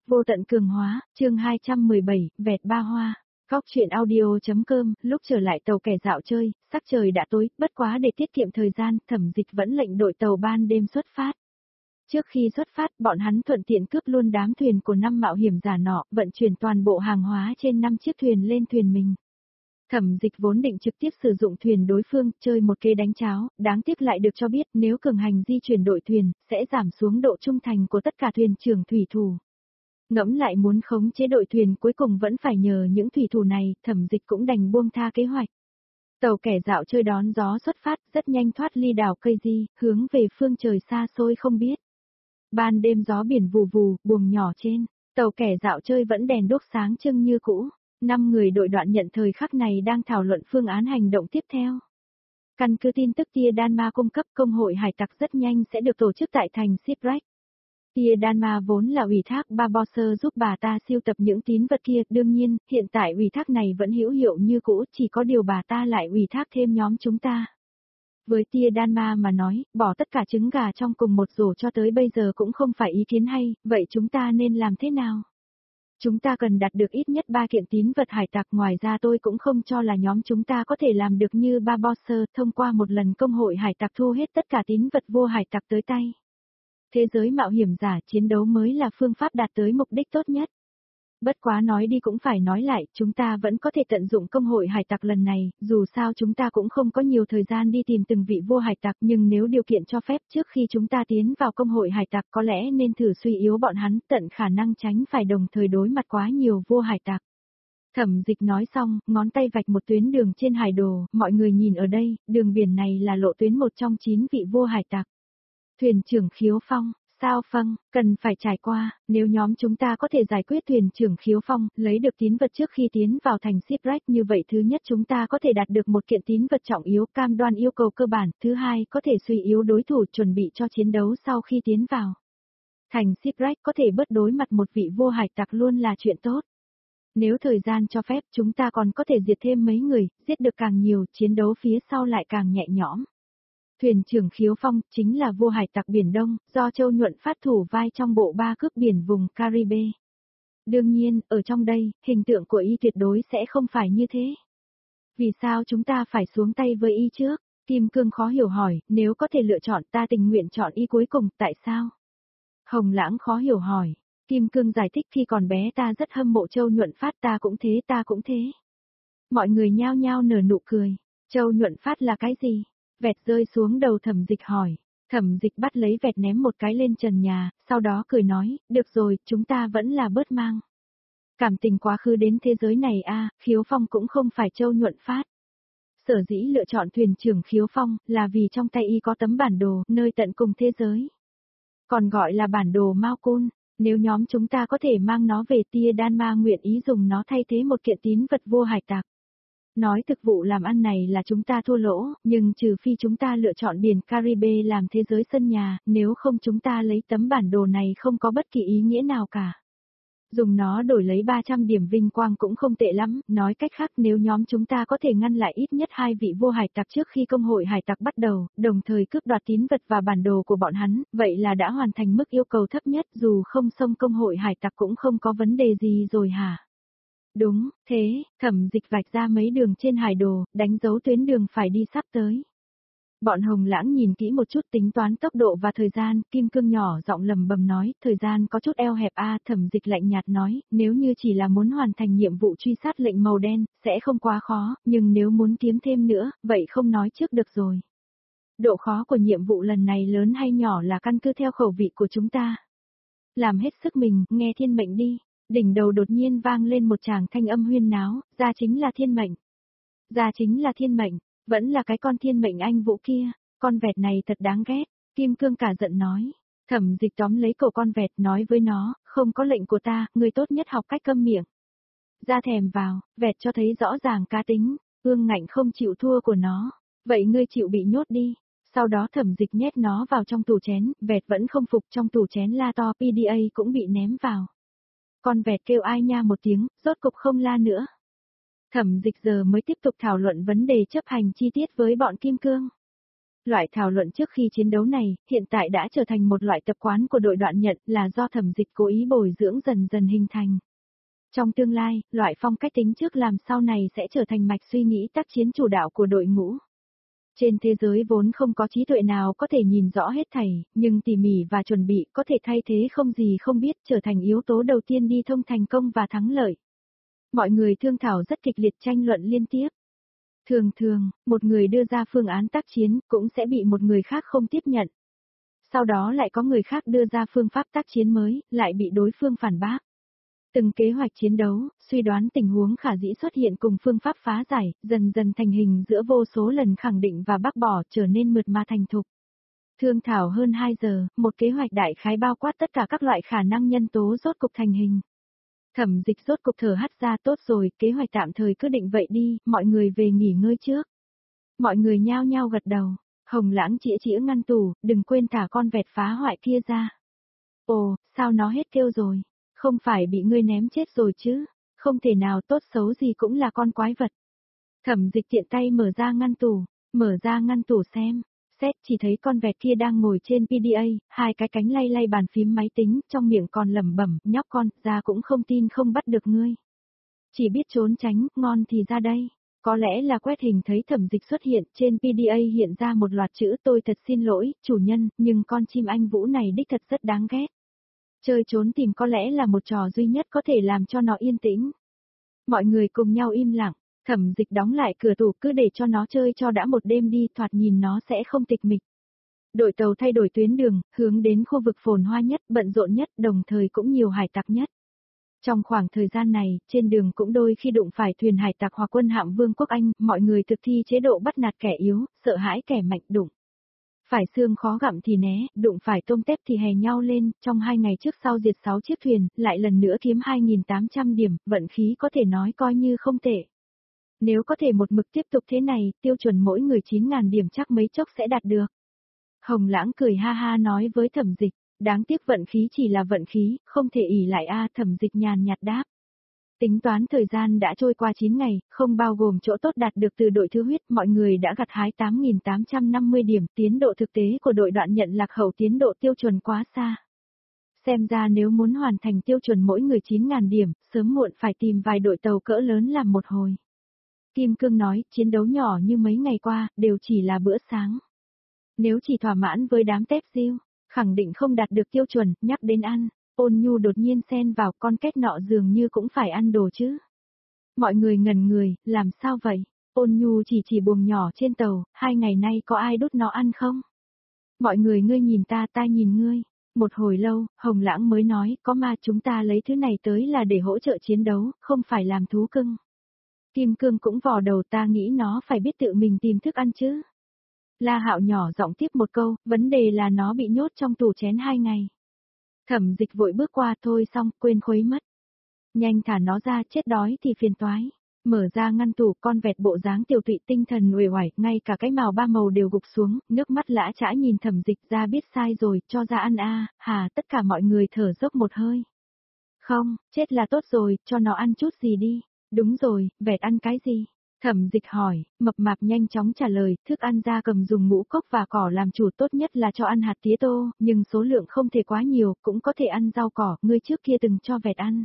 Vô tận cường hóa, chương 217, vẹt ba hoa. Góc chuyện audio.com, lúc trở lại tàu kẻ dạo chơi, sắc trời đã tối, bất quá để tiết kiệm thời gian, Thẩm Dịch vẫn lệnh đội tàu ban đêm xuất phát. Trước khi xuất phát, bọn hắn thuận tiện cướp luôn đám thuyền của 5 mạo hiểm giả nọ, vận chuyển toàn bộ hàng hóa trên 5 chiếc thuyền lên thuyền mình. Thẩm Dịch vốn định trực tiếp sử dụng thuyền đối phương, chơi một kế đánh cháo, đáng tiếc lại được cho biết nếu cường hành di chuyển đội thuyền, sẽ giảm xuống độ trung thành của tất cả thuyền trưởng thủy thủ. Ngẫm lại muốn khống chế đội thuyền cuối cùng vẫn phải nhờ những thủy thủ này, Thẩm Dịch cũng đành buông tha kế hoạch. Tàu kẻ dạo chơi đón gió xuất phát, rất nhanh thoát ly đảo cây di, hướng về phương trời xa xôi không biết. Ban đêm gió biển vù vù, buồng nhỏ trên, tàu kẻ dạo chơi vẫn đèn đốt sáng trưng như cũ. 5 người đội đoạn nhận thời khắc này đang thảo luận phương án hành động tiếp theo. Căn cứ tin tức Tia Đanma cung cấp, công hội hải tặc rất nhanh sẽ được tổ chức tại thành Shipwreck. Tia Đanma vốn là ủy thác Barbossa giúp bà ta siêu tập những tín vật kia, đương nhiên, hiện tại ủy thác này vẫn hữu hiệu như cũ, chỉ có điều bà ta lại ủy thác thêm nhóm chúng ta. Với Tia Đanma mà nói, bỏ tất cả trứng gà trong cùng một rổ cho tới bây giờ cũng không phải ý kiến hay, vậy chúng ta nên làm thế nào? Chúng ta cần đạt được ít nhất 3 kiện tín vật hải tặc, ngoài ra tôi cũng không cho là nhóm chúng ta có thể làm được như Barbossa, thông qua một lần công hội hải tặc thu hết tất cả tín vật vô hải tặc tới tay. Thế giới mạo hiểm giả chiến đấu mới là phương pháp đạt tới mục đích tốt nhất. Bất quá nói đi cũng phải nói lại, chúng ta vẫn có thể tận dụng công hội hải tặc lần này, dù sao chúng ta cũng không có nhiều thời gian đi tìm từng vị vua hải tặc, nhưng nếu điều kiện cho phép trước khi chúng ta tiến vào công hội hải tặc có lẽ nên thử suy yếu bọn hắn, tận khả năng tránh phải đồng thời đối mặt quá nhiều vua hải tặc. Thẩm Dịch nói xong, ngón tay vạch một tuyến đường trên hải đồ, mọi người nhìn ở đây, đường biển này là lộ tuyến một trong 9 vị vua hải tặc. Thuyền trưởng Khiếu Phong. Sao Phăng, cần phải trải qua, nếu nhóm chúng ta có thể giải quyết thuyền trưởng Khiếu Phong, lấy được tín vật trước khi tiến vào thành Shipwreck, như vậy thứ nhất chúng ta có thể đạt được một kiện tín vật trọng yếu, cam đoan yêu cầu cơ bản, thứ hai có thể suy yếu đối thủ, chuẩn bị cho chiến đấu sau khi tiến vào. Thành Shipwreck có thể bớt đối mặt một vị vua hải tặc luôn là chuyện tốt. Nếu thời gian cho phép chúng ta còn có thể diệt thêm mấy người, giết được càng nhiều, chiến đấu phía sau lại càng nhẹ nhõm. Thuyền trưởng Khiếu Phong chính là vua hải tặc Biển Đông, do Châu Nhuận phát thủ vai trong bộ 3 cướp biển vùng Caribe. Đương nhiên, ở trong đây, hình tượng của y tuyệt đối sẽ không phải như thế. Vì sao chúng ta phải xuống tay với y trước? Kim Cương khó hiểu hỏi, nếu có thể lựa chọn ta tình nguyện chọn y cuối cùng, tại sao? Hồng Lãng khó hiểu hỏi. Kim Cương giải thích khi còn bé ta rất hâm mộ Châu Nhuận Phát, ta cũng thế. Mọi người nhao nhao nở nụ cười. Châu Nhuận Phát là cái gì? Vẹt rơi xuống đầu Thẩm Dịch hỏi. Thẩm Dịch bắt lấy vẹt ném một cái lên trần nhà, sau đó cười nói, được rồi, chúng ta vẫn là bớt mang. Cảm tình quá khứ đến thế giới này Khiếu Phong cũng không phải Châu Nhuận Phát. Sở dĩ lựa chọn thuyền trưởng Khiếu Phong, là vì trong tay y có tấm bản đồ, nơi tận cùng thế giới. Còn gọi là bản đồ Mao Cun, nếu nhóm chúng ta có thể mang nó về, Tia Đanma nguyện ý dùng nó thay thế một kiện tín vật vô hải tặc. Nói thực vụ làm ăn này là chúng ta thua lỗ, nhưng trừ phi chúng ta lựa chọn biển Caribe làm thế giới sân nhà, nếu không chúng ta lấy tấm bản đồ này không có bất kỳ ý nghĩa nào cả. Dùng nó đổi lấy 300 điểm vinh quang cũng không tệ lắm, nói cách khác nếu nhóm chúng ta có thể ngăn lại ít nhất 2 vị vua hải tặc trước khi công hội hải tặc bắt đầu, đồng thời cướp đoạt tín vật và bản đồ của bọn hắn, vậy là đã hoàn thành mức yêu cầu thấp nhất, dù không xông công hội hải tặc cũng không có vấn đề gì rồi hả? Đúng, thế, Thẩm Dịch vạch ra mấy đường trên hải đồ, đánh dấu tuyến đường phải đi sắp tới. Bọn Hồng Lãng nhìn kỹ một chút tính toán tốc độ và thời gian, Kim Cương nhỏ giọng lầm bầm nói, thời gian có chút eo hẹp Thẩm Dịch lạnh nhạt nói, nếu như chỉ là muốn hoàn thành nhiệm vụ truy sát lệnh màu đen, sẽ không quá khó, nhưng nếu muốn kiếm thêm nữa, vậy không nói trước được rồi. Độ khó của nhiệm vụ lần này lớn hay nhỏ là căn cứ theo khẩu vị của chúng ta. Làm hết sức mình, nghe thiên mệnh đi. Đỉnh đầu đột nhiên vang lên một tràng thanh âm huyên náo, ra chính là thiên mệnh. Ra chính là thiên mệnh, vẫn là cái con thiên mệnh anh vũ kia, con vẹt này thật đáng ghét, Kim Cương cả giận nói. Thẩm Dịch tóm lấy cổ con vẹt nói với nó, không có lệnh của ta, người tốt nhất học cách câm miệng. Ra thèm vào, vẹt cho thấy rõ ràng cá tính, ương ngạnh không chịu thua của nó, vậy ngươi chịu bị nhốt đi. Sau đó Thẩm Dịch nhét nó vào trong tủ chén, vẹt vẫn không phục, trong tủ chén la to, PDA cũng bị ném vào. Con vẹt kêu ai nha một tiếng, rốt cục không la nữa. Thẩm Dịch giờ mới tiếp tục thảo luận vấn đề chấp hành chi tiết với bọn Kim Cương. Loại thảo luận trước khi chiến đấu này, hiện tại đã trở thành một loại tập quán của đội đoạn nhận, là do Thẩm Dịch cố ý bồi dưỡng dần dần hình thành. Trong tương lai, loại phong cách tính trước làm sau này sẽ trở thành mạch suy nghĩ tác chiến chủ đạo của đội ngũ. Trên thế giới vốn không có trí tuệ nào có thể nhìn rõ hết thảy, nhưng tỉ mỉ và chuẩn bị có thể thay thế không gì không biết, trở thành yếu tố đầu tiên đi thông thành công và thắng lợi. Mọi người thương thảo rất kịch liệt, tranh luận liên tiếp. Thường thường, một người đưa ra phương án tác chiến cũng sẽ bị một người khác không tiếp nhận. Sau đó lại có người khác đưa ra phương pháp tác chiến mới, lại bị đối phương phản bác. Từng kế hoạch chiến đấu, suy đoán tình huống khả dĩ xuất hiện cùng phương pháp phá giải, dần dần thành hình giữa vô số lần khẳng định và bác bỏ, trở nên mượt mà thành thục. Thương thảo hơn 2 giờ, một kế hoạch đại khái bao quát tất cả các loại khả năng nhân tố rốt cục thành hình. Thẩm Dịch rốt cục thở hắt ra, tốt rồi, kế hoạch tạm thời cứ định vậy đi, mọi người về nghỉ ngơi trước. Mọi người nhao nhao gật đầu. Hồng Lãng chĩa chĩa ngăn tủ, đừng quên thả con vẹt phá hoại kia ra. Ồ, sao nó hết kêu rồi? Không phải bị ngươi ném chết rồi chứ? Không thể nào, tốt xấu gì cũng là con quái vật. Thẩm Dịch tiện tay mở ra ngăn tủ xem. Xét chỉ thấy con vẹt kia đang ngồi trên PDA, hai cái cánh lay lay bàn phím máy tính, trong miệng còn lẩm bẩm, nhóc con, ra cũng không tin không bắt được ngươi. Chỉ biết trốn tránh, ngon thì ra đây. Có lẽ là quét hình thấy Thẩm Dịch xuất hiện, trên PDA hiện ra một loạt chữ, tôi thật xin lỗi, chủ nhân, nhưng con chim anh Vũ này đích thật rất đáng ghét. Chơi trốn tìm có lẽ là một trò duy nhất có thể làm cho nó yên tĩnh. Mọi người cùng nhau im lặng, Thẩm Dịch đóng lại cửa tủ, cứ để cho nó chơi cho đã một đêm đi, thoạt nhìn nó sẽ không tịch mịch. Đội tàu thay đổi tuyến đường, hướng đến khu vực phồn hoa nhất, bận rộn nhất, đồng thời cũng nhiều hải tặc nhất. Trong khoảng thời gian này, trên đường cũng đôi khi đụng phải thuyền hải tặc hoặc quân hạm Vương quốc Anh, mọi người thực thi chế độ bắt nạt kẻ yếu, sợ hãi kẻ mạnh, đụng phải xương khó gặm thì né, đụng phải tôm tép thì hè nhau lên, trong 2 ngày trước sau diệt 6 chiếc thuyền, lại lần nữa kiếm 2.800 điểm, vận khí có thể nói coi như không tệ. Nếu có thể một mực tiếp tục thế này, tiêu chuẩn mỗi người 9.000 điểm chắc mấy chốc sẽ đạt được. Hồng Lãng cười ha ha nói với Thẩm Dịch, đáng tiếc vận khí chỉ là vận khí, không thể ỷ lại a. Thẩm Dịch nhàn nhạt đáp. Tính toán thời gian đã trôi qua 9 ngày, không bao gồm chỗ tốt đạt được từ đội thứ huyết, mọi người đã gặt hái 8.850 điểm, tiến độ thực tế của đội đoạn nhận lạc hậu tiến độ tiêu chuẩn quá xa. Xem ra nếu muốn hoàn thành tiêu chuẩn mỗi người 9.000 điểm, sớm muộn phải tìm vài đội tàu cỡ lớn làm một hồi. Kim Cương nói, chiến đấu nhỏ như mấy ngày qua, đều chỉ là bữa sáng. Nếu chỉ thỏa mãn với đám tép diêu, khẳng định không đạt được tiêu chuẩn, nhắc đến ăn. Ôn Nhu đột nhiên xen vào, con két nọ dường như cũng phải ăn đồ chứ. Mọi người ngẩn người, làm sao vậy? Ôn Nhu chỉ buồng nhỏ trên tàu, 2 ngày nay có ai đút nó ăn không? Mọi người ngươi nhìn ta nhìn ngươi. Một hồi lâu, Hồng Lãng mới nói, có mà chúng ta lấy thứ này tới là để hỗ trợ chiến đấu, không phải làm thú cưng. Kim Cương cũng vò đầu, ta nghĩ nó phải biết tự mình tìm thức ăn chứ. La Hạo nhỏ giọng tiếp một câu, vấn đề là nó bị nhốt trong tủ chén 2 ngày. Thẩm Dịch vội bước qua, thôi xong, quên khuấy mất. Nhanh thả nó ra, chết đói thì phiền toái. Mở ra ngăn tủ, con vẹt bộ dáng tiểu tụy tinh thần uể oải, ngay cả cái màu ba màu đều gục xuống, nước mắt lã chã nhìn Thẩm Dịch, ra biết sai rồi, cho ra ăn a. Hà, tất cả mọi người thở dốc một hơi. Không, chết là tốt rồi, cho nó ăn chút gì đi. Đúng rồi, vẹt ăn cái gì? Thẩm Dịch hỏi, mập mạp nhanh chóng trả lời, thức ăn gia cầm dùng ngũ cốc và cỏ làm chủ, tốt nhất là cho ăn hạt tía tô, nhưng số lượng không thể quá nhiều, cũng có thể ăn rau cỏ, ngươi trước kia từng cho vẹt ăn.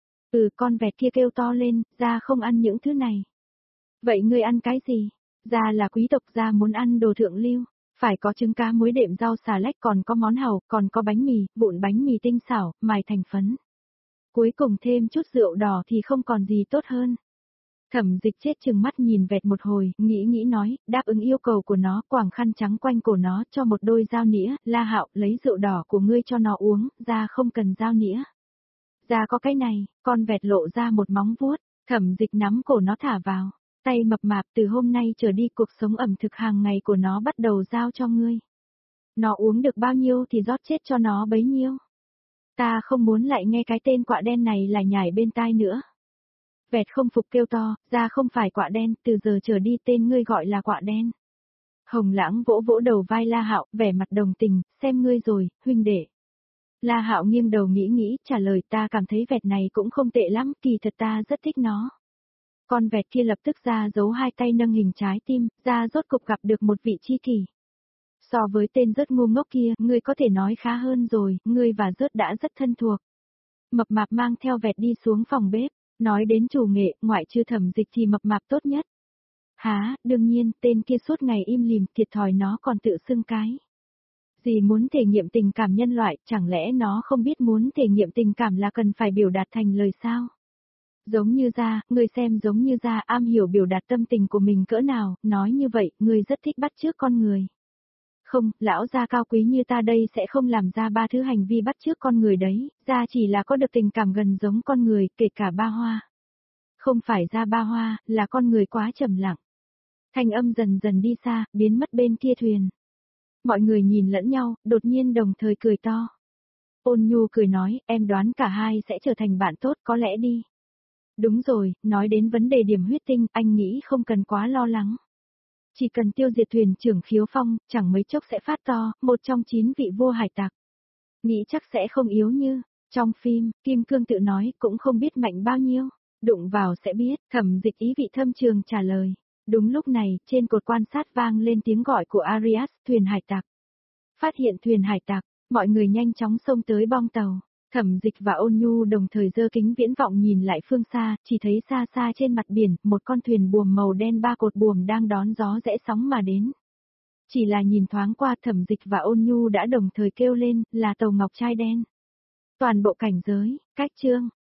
Con vẹt kia kêu to lên, gia không ăn những thứ này. Vậy ngươi ăn cái gì? Gia là quý tộc, gia muốn ăn đồ thượng lưu, phải có trứng cá muối đệm rau xà lách, còn có món hàu, còn có bánh mì, vụn bánh mì tinh xảo, mài thành phấn. Cuối cùng thêm chút rượu đỏ thì không còn gì tốt hơn. Thẩm Dịch chết chừng mắt nhìn vẹt một hồi, nghĩ nói, đáp ứng yêu cầu của nó, quàng khăn trắng quanh cổ nó, cho một đôi dao nĩa, La Hạo, lấy rượu đỏ của ngươi cho nó uống, ra không cần dao nĩa. Ra có cái này, con vẹt lộ ra một móng vuốt, Thẩm Dịch nắm cổ nó thả vào, tay mập mạp, từ hôm nay trở đi cuộc sống ẩm thực hàng ngày của nó bắt đầu giao cho ngươi. Nó uống được bao nhiêu thì rót chết cho nó bấy nhiêu. Ta không muốn lại nghe cái tên quạ đen này là nhảy bên tai nữa. Vẹt không phục kêu to, ra không phải quạ đen, từ giờ trở đi tên ngươi gọi là quạ đen. Hồng Lãng vỗ vỗ đầu vai La Hạo, vẻ mặt đồng tình, xem ngươi rồi, huynh đệ. La Hạo nghiêng đầu nghĩ, trả lời, ta cảm thấy vẹt này cũng không tệ lắm, kỳ thật ta rất thích nó. Con vẹt kia lập tức ra giấu hai tay nâng hình trái tim, ra rốt cục gặp được một vị tri kỷ. So với tên rớt ngu ngốc kia, ngươi có thể nói khá hơn rồi, ngươi và rớt đã rất thân thuộc. Mập mạp mang theo vẹt đi xuống phòng bếp, nói đến chủ nghệ, ngoại trừ Thẩm Dịch thì mập mạp tốt nhất. Há, đương nhiên, tên kia suốt ngày im lìm, thiệt thòi nó còn tự xưng cái. Gì muốn thể nghiệm tình cảm nhân loại, chẳng lẽ nó không biết muốn thể nghiệm tình cảm là cần phải biểu đạt thành lời sao? Giống như ra, ngươi xem giống như ra am hiểu biểu đạt tâm tình của mình cỡ nào, nói như vậy, ngươi rất thích bắt chước con người. Không, lão gia cao quý như ta đây sẽ không làm ra ba thứ hành vi bắt chước con người đấy, ra chỉ là có được tình cảm gần giống con người, kể cả ba hoa. Không phải ra ba hoa, là con người quá trầm lặng. Thanh âm dần dần đi xa, biến mất bên kia thuyền. Mọi người nhìn lẫn nhau, đột nhiên đồng thời cười to. Ôn Nhu cười nói, em đoán cả hai sẽ trở thành bạn tốt có lẽ đi. Đúng rồi, nói đến vấn đề điểm huyết tinh, anh nghĩ không cần quá lo lắng. Chỉ cần tiêu diệt thuyền trưởng Khiếu Phong, chẳng mấy chốc sẽ phát to, một trong 9 vị vua hải tặc. Nghĩ chắc sẽ không yếu như, trong phim, Kim Cương tự nói cũng không biết mạnh bao nhiêu. Đụng vào sẽ biết, Thẩm Dịch ý vị thâm trường trả lời. Đúng lúc này, trên cột quan sát vang lên tiếng gọi của Arias, thuyền hải tặc. Phát hiện thuyền hải tặc, mọi người nhanh chóng xông tới bong tàu. Thẩm Dịch và Ôn Nhu đồng thời giơ kính viễn vọng nhìn lại phương xa, chỉ thấy xa xa trên mặt biển, một con thuyền buồm màu đen ba cột buồm đang đón gió rẽ sóng mà đến. Chỉ là nhìn thoáng qua Thẩm Dịch và Ôn Nhu đã đồng thời kêu lên, là tàu ngọc trai đen. Toàn bộ cảnh giới, cách chương.